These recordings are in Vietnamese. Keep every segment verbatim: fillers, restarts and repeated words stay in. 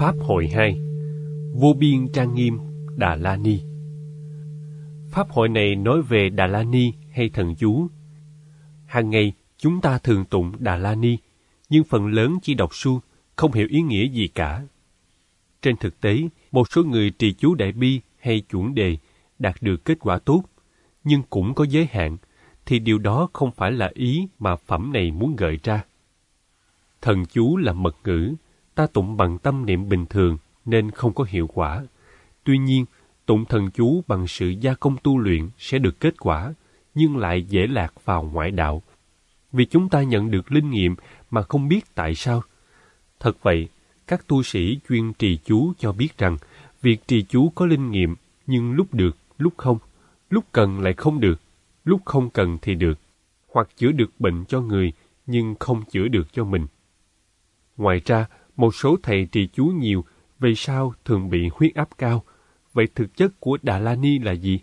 Pháp hội hai, Vô biên trang nghiêm Đà La Ni. Pháp hội này nói về Đà La Ni hay thần chú. Hàng ngày chúng ta thường tụng Đà La Ni, nhưng phần lớn chỉ đọc suông, không hiểu ý nghĩa gì cả. Trên thực tế, một số người trì chú Đại Bi hay chuẩn đề đạt được kết quả tốt, nhưng cũng có giới hạn, thì điều đó không phải là ý mà phẩm này muốn gợi ra. Thần chú là mật ngữ, ta tụng bằng tâm niệm bình thường nên không có hiệu quả. Tuy nhiên, tụng thần chú bằng sự gia công tu luyện sẽ được kết quả, nhưng lại dễ lạc vào ngoại đạo. Vì chúng ta nhận được linh nghiệm mà không biết tại sao. Thật vậy, các tu sĩ chuyên trì chú cho biết rằng việc trì chú có linh nghiệm, nhưng lúc được, lúc không, lúc cần lại không được, lúc không cần thì được, hoặc chữa được bệnh cho người nhưng không chữa được cho mình. Ngoài ra, một số thầy trì chú nhiều về sau thường bị huyết áp cao. Vậy thực chất của Đà La Ni là gì?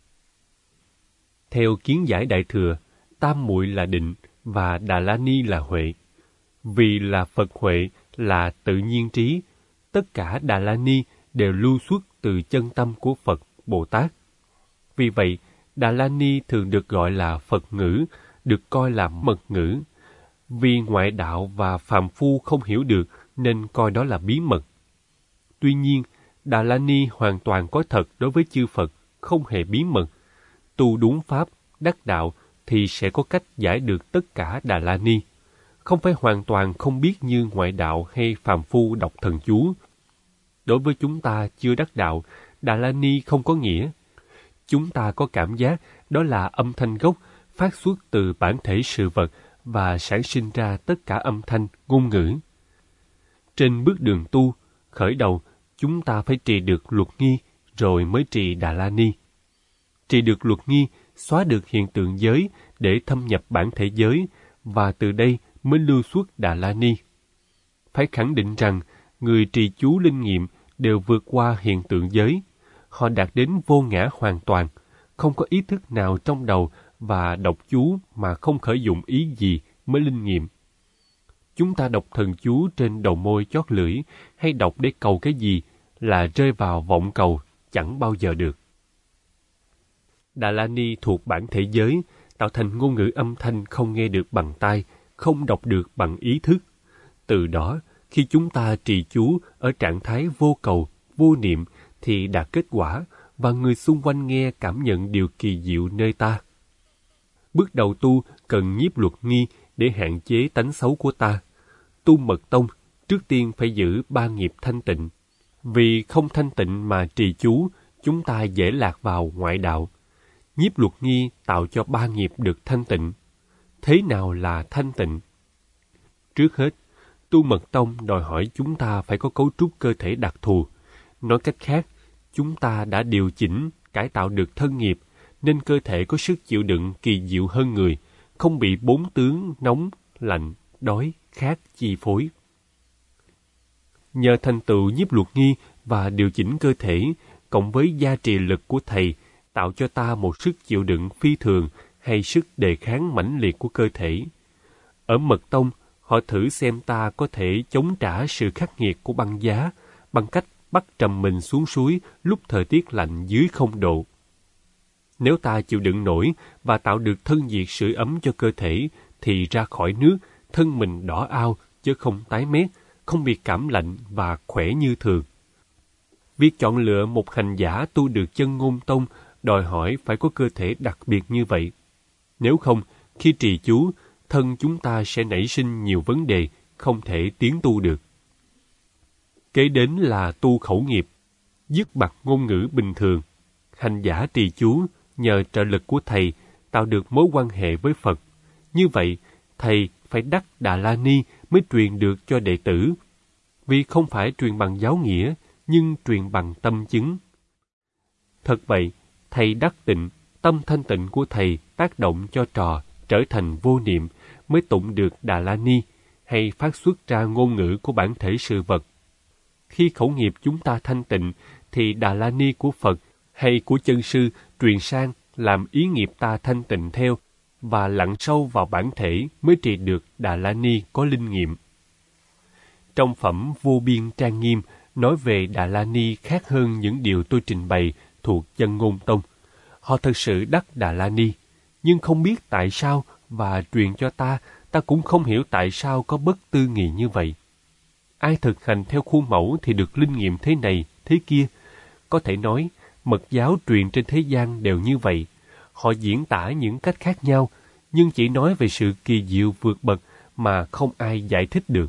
Theo kiến giải Đại Thừa, tam muội là định và Đà La Ni là huệ. Vì là Phật huệ là tự nhiên trí, tất cả Đà La Ni đều lưu xuất từ chân tâm của Phật Bồ Tát. Vì vậy, Đà La Ni thường được gọi là Phật ngữ, được coi là mật ngữ. Vì ngoại đạo và phàm phu không hiểu được nên coi đó là bí mật. Tuy nhiên, Đà La Ni hoàn toàn có thật đối với chư Phật, không hề bí mật. Tu đúng pháp, đắc đạo thì sẽ có cách giải được tất cả Đà La Ni. Không phải hoàn toàn không biết như ngoại đạo hay phàm phu đọc thần chú. Đối với chúng ta chưa đắc đạo, Đà La Ni không có nghĩa. Chúng ta có cảm giác đó là âm thanh gốc phát xuất từ bản thể sự vật và sản sinh ra tất cả âm thanh, ngôn ngữ. Trên bước đường tu, khởi đầu, chúng ta phải trì được luật nghi, rồi mới trì Đà La Ni. Trì được luật nghi, xóa được hiện tượng giới để thâm nhập bản thể giới, và từ đây mới lưu xuất Đà La Ni. Phải khẳng định rằng, người trì chú linh nghiệm đều vượt qua hiện tượng giới. Họ đạt đến vô ngã hoàn toàn, không có ý thức nào trong đầu và đọc chú mà không khởi dụng ý gì mới linh nghiệm. Chúng ta đọc thần chú trên đầu môi chót lưỡi hay đọc để cầu cái gì là rơi vào vọng cầu chẳng bao giờ được. Đà La Ni thuộc bản thể giới, tạo thành ngôn ngữ âm thanh không nghe được bằng tai, không đọc được bằng ý thức. Từ đó, khi chúng ta trì chú ở trạng thái vô cầu, vô niệm thì đạt kết quả và người xung quanh nghe cảm nhận điều kỳ diệu nơi ta. Bước đầu tu cần nhiếp luật nghi để hạn chế tánh xấu của ta. Tu mật tông, trước tiên phải giữ ba nghiệp thanh tịnh. Vì không thanh tịnh mà trì chú, chúng ta dễ lạc vào ngoại đạo. Nhiếp luật nghi tạo cho ba nghiệp được thanh tịnh. Thế nào là thanh tịnh? Trước hết, tu mật tông đòi hỏi chúng ta phải có cấu trúc cơ thể đặc thù. Nói cách khác, chúng ta đã điều chỉnh, cải tạo được thân nghiệp, nên cơ thể có sức chịu đựng kỳ diệu hơn người, không bị bốn tướng nóng, lạnh, đói, khát chi phối. Nhờ thành tựu nhiếp luật nghi và điều chỉnh cơ thể, cộng với gia trì lực của thầy, tạo cho ta một sức chịu đựng phi thường hay sức đề kháng mãnh liệt của cơ thể. Ở mật tông, họ thử xem ta có thể chống trả sự khắc nghiệt của băng giá bằng cách bắt trầm mình xuống suối lúc thời tiết lạnh dưới không độ. Nếu ta chịu đựng nổi và tạo được thân nhiệt sưởi ấm cho cơ thể, thì ra khỏi nước, thân mình đỏ ao chứ không tái mét, không bị cảm lạnh và khỏe như thường. Việc chọn lựa một hành giả tu được chân ngôn tông đòi hỏi phải có cơ thể đặc biệt như vậy. Nếu không, khi trì chú, thân chúng ta sẽ nảy sinh nhiều vấn đề, không thể tiến tu được. Kế đến là tu khẩu nghiệp, dứt bặt ngôn ngữ bình thường. Hành giả trì chú nhờ trợ lực của thầy tạo được mối quan hệ với Phật. Như vậy, thầy phải đắc Đà La Ni mới truyền được cho đệ tử. Vì không phải truyền bằng giáo nghĩa, nhưng truyền bằng tâm chứng. Thật vậy, thầy đắc tịnh, tâm thanh tịnh của thầy tác động cho trò trở thành vô niệm mới tụng được Đà La Ni hay phát xuất ra ngôn ngữ của bản thể sự vật. Khi khẩu nghiệp chúng ta thanh tịnh, thì Đà La Ni của Phật hay của chân sư truyền sang làm ý nghiệp ta thanh tịnh theo và lặn sâu vào bản thể mới trì được Đà La Ni có linh nghiệm. Trong phẩm Vô biên trang nghiêm nói về Đà La Ni khác hơn những điều tôi trình bày thuộc Chân Ngôn Tông. Họ thật sự đắc Đà La Ni, nhưng không biết tại sao và truyền cho ta, ta cũng không hiểu tại sao có bất tư nghị như vậy. Ai thực hành theo khuôn mẫu thì được linh nghiệm thế này, thế kia. Có thể nói, mật giáo truyền trên thế gian đều như vậy. Họ diễn tả những cách khác nhau, nhưng chỉ nói về sự kỳ diệu vượt bậc mà không ai giải thích được.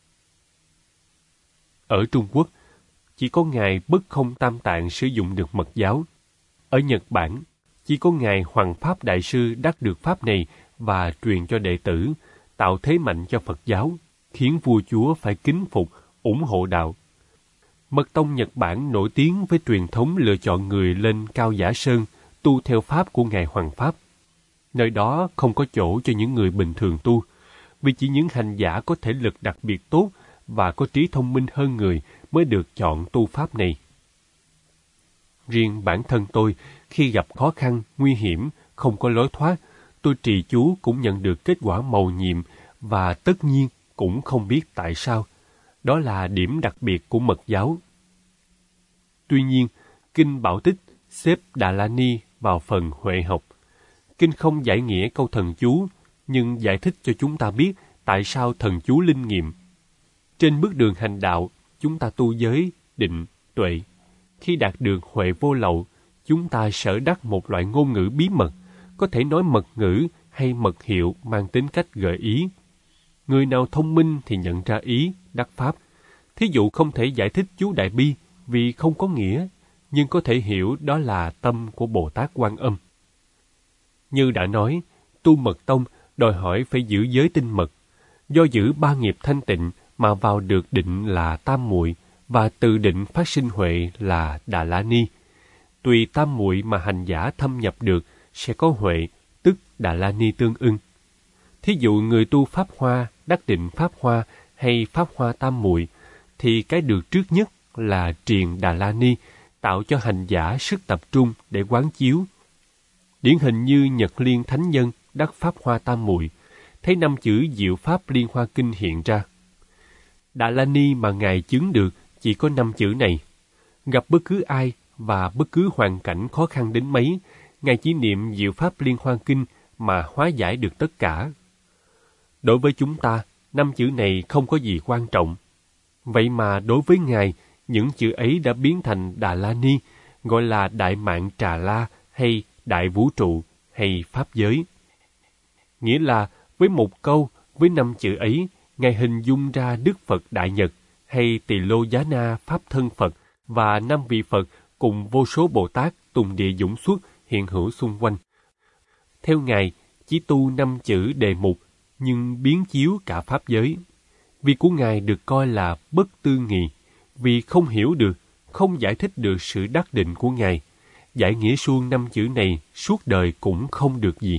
Ở Trung Quốc, chỉ có Ngài Bất Không Tam Tạng sử dụng được mật giáo. Ở Nhật Bản, chỉ có Ngài Hoằng Pháp Đại Sư đắc được pháp này và truyền cho đệ tử, tạo thế mạnh cho Phật giáo, khiến vua chúa phải kính phục, ủng hộ đạo. Mật tông Nhật Bản nổi tiếng với truyền thống lựa chọn người lên Cao Giả Sơn, tu theo pháp của Ngài Hoằng Pháp. Nơi đó không có chỗ cho những người bình thường tu, vì chỉ những hành giả có thể lực đặc biệt tốt và có trí thông minh hơn người mới được chọn tu pháp này. Riêng bản thân tôi, khi gặp khó khăn, nguy hiểm, không có lối thoát, tôi trì chú cũng nhận được kết quả mầu nhiệm và tất nhiên cũng không biết tại sao. Đó là điểm đặc biệt của mật giáo. Tuy nhiên, Kinh Bảo Tích xếp Đà La Ni vào phần Huệ học. Kinh không giải nghĩa câu thần chú, nhưng giải thích cho chúng ta biết tại sao thần chú linh nghiệm. Trên bước đường hành đạo, chúng ta tu giới, định, tuệ. Khi đạt được huệ vô lậu, chúng ta sở đắc một loại ngôn ngữ bí mật, có thể nói mật ngữ hay mật hiệu mang tính cách gợi ý. Người nào thông minh thì nhận ra ý, đắc pháp. Thí dụ không thể giải thích chú Đại Bi vì không có nghĩa, nhưng có thể hiểu đó là tâm của Bồ Tát Quan Âm. Như đã nói, tu mật tông đòi hỏi phải giữ giới tinh mật. Do giữ ba nghiệp thanh tịnh mà vào được định là tam muội, và từ định phát sinh huệ là Đà La Ni. Tùy tam muội mà hành giả thâm nhập được sẽ có huệ, tức Đà La Ni tương ưng. Thí dụ người tu pháp hoa, đắc định pháp hoa hay pháp hoa tam muội, thì cái được trước nhất là triền Đà La Ni, tạo cho hành giả sức tập trung để quán chiếu. Điển hình như Nhật Liên Thánh Nhân đắc pháp hoa tam muội, thấy năm chữ Diệu Pháp Liên Hoa Kinh hiện ra. Đà La Ni mà Ngài chứng được chỉ có năm chữ này. Gặp bất cứ ai và bất cứ hoàn cảnh khó khăn đến mấy, Ngài chỉ niệm Diệu Pháp Liên Hoa Kinh mà hóa giải được tất cả. Đối với chúng ta, năm chữ này không có gì quan trọng. Vậy mà đối với Ngài, những chữ ấy đã biến thành Đà La Ni, gọi là Đại Mạng Trà La hay Đại Vũ Trụ hay Pháp Giới. Nghĩa là với một câu, với năm chữ ấy, Ngài hình dung ra Đức Phật Đại Nhật hay Tỳ Lô Giá Na Pháp Thân Phật và năm vị Phật cùng vô số Bồ Tát tùng địa dũng xuất hiện hữu xung quanh. Theo Ngài, chỉ tu năm chữ đề mục, nhưng biến chiếu cả Pháp giới. Vì của Ngài được coi là bất tư nghị, vì không hiểu được, không giải thích được sự đắc định của Ngài. Giải nghĩa suông năm chữ này suốt đời cũng không được gì.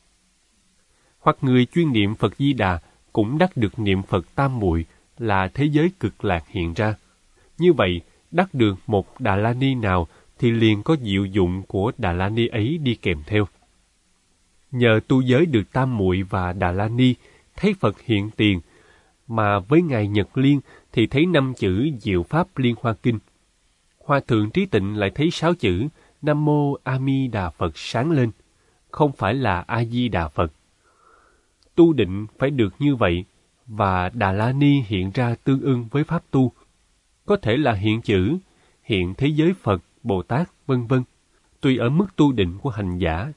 Hoặc người chuyên niệm Phật Di Đà cũng đắc được niệm Phật tam muội là thế giới cực lạc hiện ra. Như vậy, đắc được một Đà La Ni nào thì liền có diệu dụng của Đà La Ni ấy đi kèm theo. Nhờ tu giới được tam muội và Đà La Ni, thấy Phật hiện tiền, mà với Ngài Nhật Liên thì thấy năm chữ Diệu Pháp Liên Hoa Kinh. Hòa Thượng Trí Tịnh lại thấy sáu chữ Nam Mô A Di Đà Phật sáng lên, không phải là A Di Đà Phật. Tu định phải được như vậy, và Đà La Ni hiện ra tương ưng với pháp tu. Có thể là hiện chữ, hiện thế giới Phật, Bồ Tát, vân vân, tùy ở mức tu định của hành giả.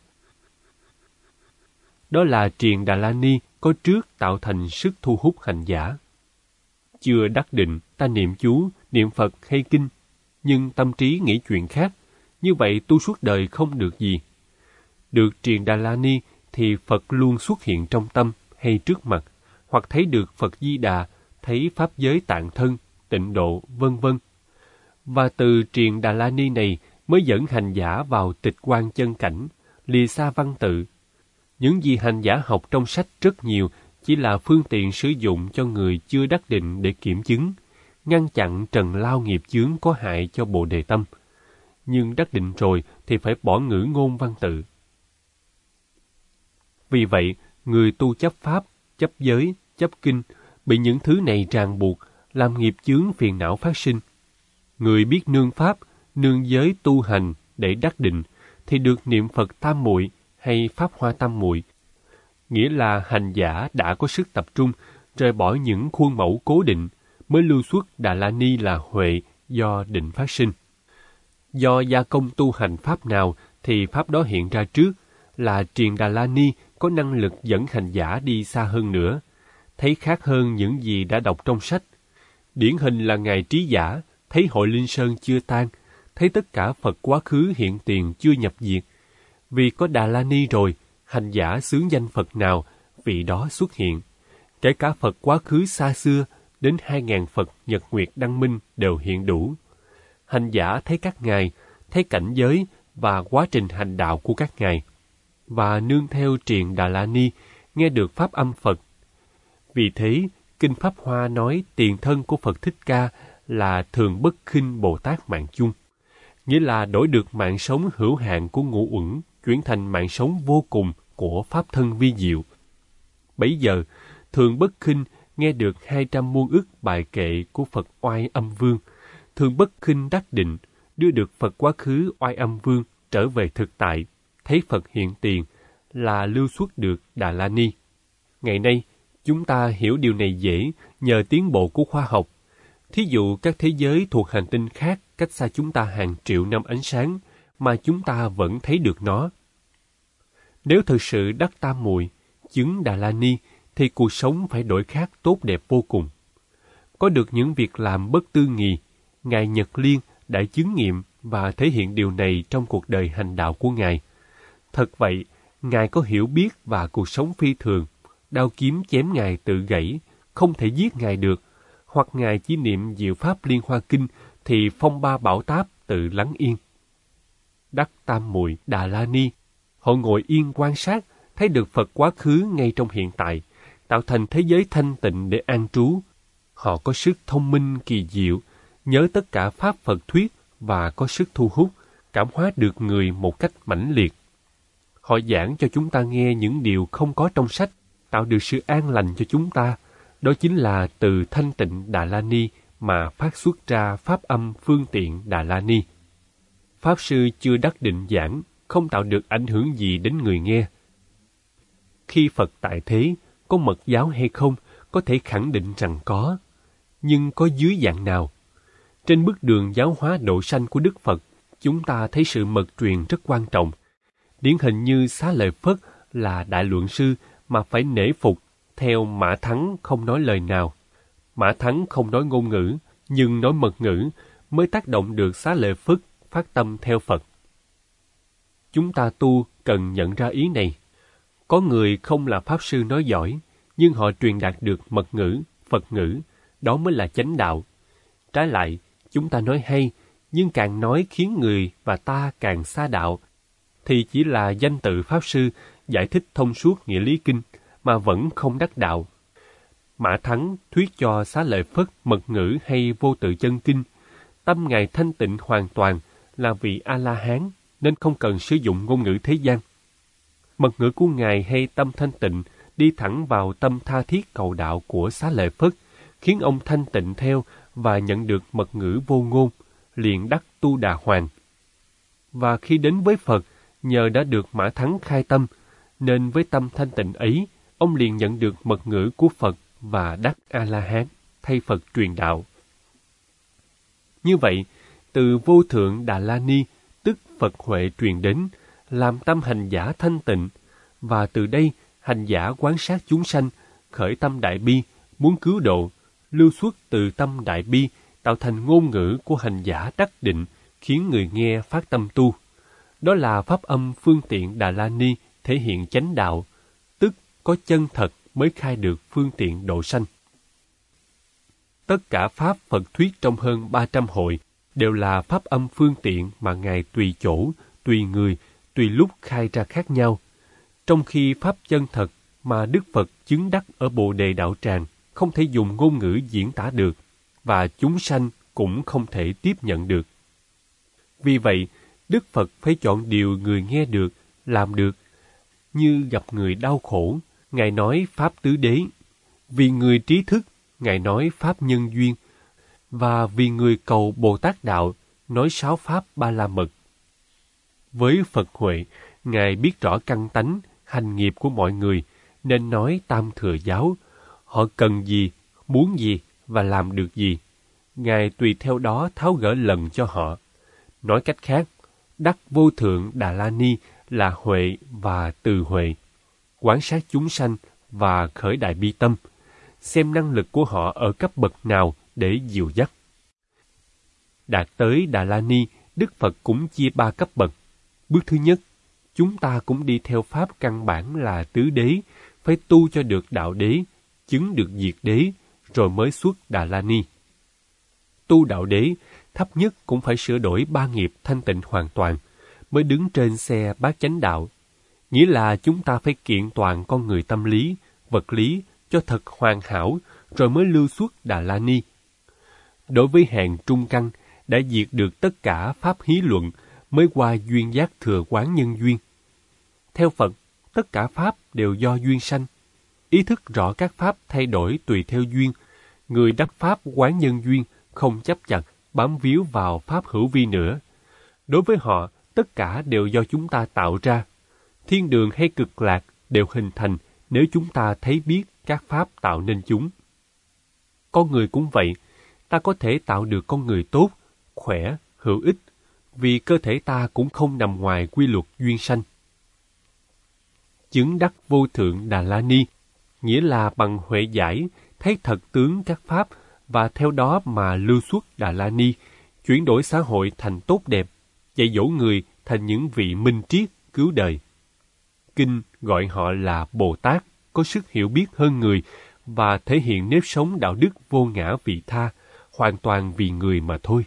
Đó là triền Đà La Ni có trước tạo thành sức thu hút hành giả. Chưa đắc định, ta niệm chú, niệm Phật hay kinh, nhưng tâm trí nghĩ chuyện khác, như vậy tu suốt đời không được gì. Được triền Đà La Ni thì Phật luôn xuất hiện trong tâm hay trước mặt, hoặc thấy được Phật Di Đà, thấy pháp giới tạng thân, tịnh độ, vân vân. Và từ triền Đà La Ni này mới dẫn hành giả vào tịch quan chân cảnh, lìa xa văn tự. Những gì hành giả học trong sách rất nhiều chỉ là phương tiện sử dụng cho người chưa đắc định để kiểm chứng, ngăn chặn trần lao nghiệp chướng có hại cho Bồ Đề Tâm. Nhưng đắc định rồi thì phải bỏ ngữ ngôn văn tự. Vì vậy, người tu chấp pháp, chấp giới, chấp kinh, bị những thứ này ràng buộc, làm nghiệp chướng phiền não phát sinh. Người biết nương pháp, nương giới tu hành để đắc định, thì được niệm Phật tam muội hay pháp hoa tam muội. Nghĩa là hành giả đã có sức tập trung, rời bỏ những khuôn mẫu cố định, mới lưu xuất Đà La Ni là huệ do định phát sinh. Do gia công tu hành pháp nào thì pháp đó hiện ra trước, là Triền Đà La Ni có năng lực dẫn hành giả đi xa hơn nữa, thấy khác hơn những gì đã đọc trong sách. Điển hình là Ngài Trí Giả, thấy hội Linh Sơn chưa tan, thấy tất cả Phật quá khứ hiện tiền chưa nhập diệt. Vì có Đà La Ni rồi, hành giả xướng danh Phật nào, vị đó xuất hiện. Kể cả Phật quá khứ xa xưa, đến hai ngàn Phật Nhật Nguyệt Đăng Minh đều hiện đủ. Hành giả thấy các ngài, thấy cảnh giới và quá trình hành đạo của các ngài, và nương theo Triền Đà La Ni, nghe được pháp âm Phật. Vì thế, Kinh Pháp Hoa nói tiền thân của Phật Thích Ca là Thường Bất Khinh Bồ Tát Mạng Chung, nghĩa là đổi được mạng sống hữu hạn của ngũ uẩn chuyển thành mạng sống vô cùng của Pháp thân vi diệu. Bấy giờ, Thường Bất Khinh nghe được hai trăm muôn ức bài kệ của Phật Oai Âm Vương. Thường Bất Khinh đắc định, đưa được Phật quá khứ Oai Âm Vương trở về thực tại, thấy Phật hiện tiền, là lưu xuất được Đà La Ni. Ngày nay, chúng ta hiểu điều này dễ nhờ tiến bộ của khoa học. Thí dụ các thế giới thuộc hành tinh khác cách xa chúng ta hàng triệu năm ánh sáng, mà chúng ta vẫn thấy được nó. Nếu thực sự đắc tam muội, chứng Đà La Ni, thì cuộc sống phải đổi khác tốt đẹp vô cùng. Có được những việc làm bất tư nghì, Ngài Nhật Liên đã chứng nghiệm và thể hiện điều này trong cuộc đời hành đạo của Ngài. Thật vậy, Ngài có hiểu biết và cuộc sống phi thường, đao kiếm chém Ngài tự gãy, không thể giết Ngài được, hoặc Ngài chỉ niệm diệu pháp Liên Hoa Kinh thì phong ba bão táp tự lắng yên. Đắc tam muội Đà La Ni, họ ngồi yên quan sát, thấy được Phật quá khứ ngay trong hiện tại, tạo thành thế giới thanh tịnh để an trú. Họ có sức thông minh kỳ diệu, nhớ tất cả pháp Phật thuyết và có sức thu hút, cảm hóa được người một cách mãnh liệt. Họ giảng cho chúng ta nghe những điều không có trong sách, tạo được sự an lành cho chúng ta. Đó chính là từ thanh tịnh Đà La Ni mà phát xuất ra pháp âm phương tiện Đà La Ni. Pháp sư chưa đắc định giảng, không tạo được ảnh hưởng gì đến người nghe. Khi Phật tại thế, có mật giáo hay không, có thể khẳng định rằng có. Nhưng có dưới dạng nào? Trên bước đường giáo hóa độ sanh của Đức Phật, chúng ta thấy sự mật truyền rất quan trọng. Điển hình như Xá Lợi Phất là đại luận sư mà phải nể phục, theo Mã Thắng không nói lời nào. Mã Thắng không nói ngôn ngữ, nhưng nói mật ngữ, mới tác động được Xá Lợi Phất phát tâm theo Phật. Chúng ta tu cần nhận ra ý này. Có người không là Pháp sư nói giỏi, nhưng họ truyền đạt được mật ngữ, Phật ngữ, đó mới là chánh đạo. Trái lại, chúng ta nói hay, nhưng càng nói khiến người và ta càng xa đạo, thì chỉ là danh tự Pháp sư giải thích thông suốt nghĩa lý kinh, mà vẫn không đắc đạo. Mã Thắng thuyết cho Xá Lợi Phất mật ngữ hay vô tự chân kinh. Tâm Ngài thanh tịnh hoàn toàn, là vị A-la-hán, nên không cần sử dụng ngôn ngữ thế gian. Mật ngữ của Ngài hay tâm thanh tịnh đi thẳng vào tâm tha thiết cầu đạo của Xá Lợi Phất, khiến ông thanh tịnh theo và nhận được mật ngữ vô ngôn, liền đắc Tu Đà Hoàng. Và khi đến với Phật, nhờ đã được Mã Thắng khai tâm, nên với tâm thanh tịnh ấy, ông liền nhận được mật ngữ của Phật và đắc A-la-hán, thay Phật truyền đạo. Như vậy, từ vô thượng Đà La Ni, tức Phật huệ truyền đến, làm tâm hành giả thanh tịnh, và từ đây hành giả quán sát chúng sanh, khởi tâm đại bi, muốn cứu độ, lưu xuất từ tâm đại bi, tạo thành ngôn ngữ của hành giả đắc định, khiến người nghe phát tâm tu. Đó là pháp âm phương tiện Đà La Ni thể hiện chánh đạo, tức có chân thật mới khai được phương tiện độ sanh. Tất cả pháp Phật thuyết trong hơn ba trăm hội đều là pháp âm phương tiện mà Ngài tùy chỗ, tùy người, tùy lúc khai ra khác nhau. Trong khi pháp chân thật mà Đức Phật chứng đắc ở Bồ Đề Đạo Tràng không thể dùng ngôn ngữ diễn tả được, và chúng sanh cũng không thể tiếp nhận được. Vì vậy, Đức Phật phải chọn điều người nghe được, làm được. Như gặp người đau khổ, Ngài nói Pháp Tứ Đế. Vì người trí thức, Ngài nói Pháp Nhân Duyên. và vì người cầu Bồ Tát Đạo nói sáu pháp Ba La Mật. Với Phật Huệ, Ngài biết rõ căn tánh, hành nghiệp của mọi người, nên nói Tam Thừa Giáo. Họ cần gì, muốn gì và làm được gì. Ngài tùy theo đó tháo gỡ lần cho họ. Nói cách khác, đắc Vô Thượng Đà La Ni là huệ và từ huệ, quan sát chúng sanh và khởi đại bi tâm, xem năng lực của họ ở cấp bậc nào để dìu dắt. Đạt tới Đà La Ni, Đức Phật cũng chia ba cấp bậc. Bước thứ nhất, chúng ta cũng đi theo pháp căn bản là tứ đế, phải tu cho được đạo đế, chứng được diệt đế, rồi mới xuất Đà La Ni. Tu đạo đế, thấp nhất cũng phải sửa đổi ba nghiệp thanh tịnh hoàn toàn, mới đứng trên xe bát chánh đạo. Nghĩa là chúng ta phải kiện toàn con người tâm lý, vật lý cho thật hoàn hảo, rồi mới lưu xuất Đà La Ni. Đối với hàng trung căn, đã diệt được tất cả pháp hí luận, mới qua duyên giác thừa quán nhân duyên. Theo Phật, tất cả pháp đều do duyên sanh. Ý thức rõ các pháp thay đổi tùy theo duyên. Người đắc pháp quán nhân duyên không chấp chặt, bám víu vào pháp hữu vi nữa. Đối với họ, tất cả đều do chúng ta tạo ra. Thiên đường hay cực lạc đều hình thành nếu chúng ta thấy biết các pháp tạo nên chúng. Con người cũng vậy, ta có thể tạo được con người tốt, khỏe, hữu ích, vì cơ thể ta cũng không nằm ngoài quy luật duyên sanh. Chứng đắc Vô Thượng Đà La Ni, nghĩa là bằng huệ giải, thấy thật tướng các pháp, và theo đó mà lưu xuất Đà La Ni, chuyển đổi xã hội thành tốt đẹp, dạy dỗ người thành những vị minh triết cứu đời. Kinh gọi họ là Bồ Tát, có sức hiểu biết hơn người, và thể hiện nếp sống đạo đức vô ngã vị tha, hoàn toàn vì người mà thôi.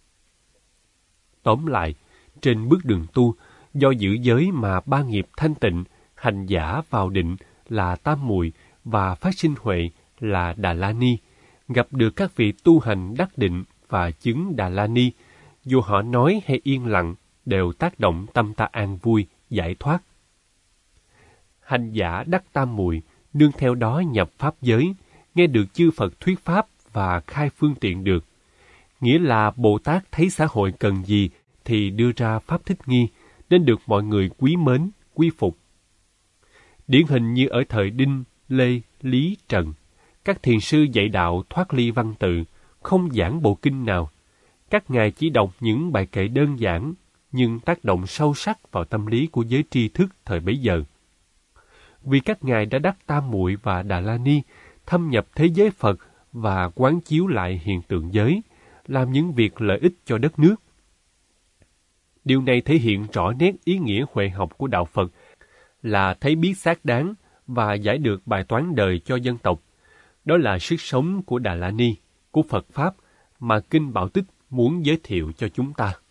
Tóm lại, trên bước đường tu, do giữ giới mà ba nghiệp thanh tịnh, hành giả vào định là tam muội và phát sinh huệ là Đà La Ni, gặp được các vị tu hành đắc định và chứng Đà La Ni, dù họ nói hay yên lặng, đều tác động tâm ta an vui, giải thoát. Hành giả đắc tam muội, nương theo đó nhập pháp giới, nghe được chư Phật thuyết pháp và khai phương tiện được. Nghĩa là Bồ Tát thấy xã hội cần gì thì đưa ra pháp thích nghi, nên được mọi người quý mến, quy phục. Điển hình như ở thời Đinh, Lê, Lý, Trần, các thiền sư dạy đạo thoát ly văn tự, không giảng bộ kinh nào. Các ngài chỉ đọc những bài kệ đơn giản, nhưng tác động sâu sắc vào tâm lý của giới tri thức thời bấy giờ. Vì các ngài đã đắc tam muội và Đà La Ni, thâm nhập thế giới Phật và quán chiếu lại hiện tượng giới, làm những việc lợi ích cho đất nước. Điều này thể hiện rõ nét ý nghĩa huệ học của đạo Phật là thấy biết xác đáng và giải được bài toán đời cho dân tộc. Đó là sức sống của Đà La Ni, của Phật Pháp mà Kinh Bảo Tích muốn giới thiệu cho chúng ta.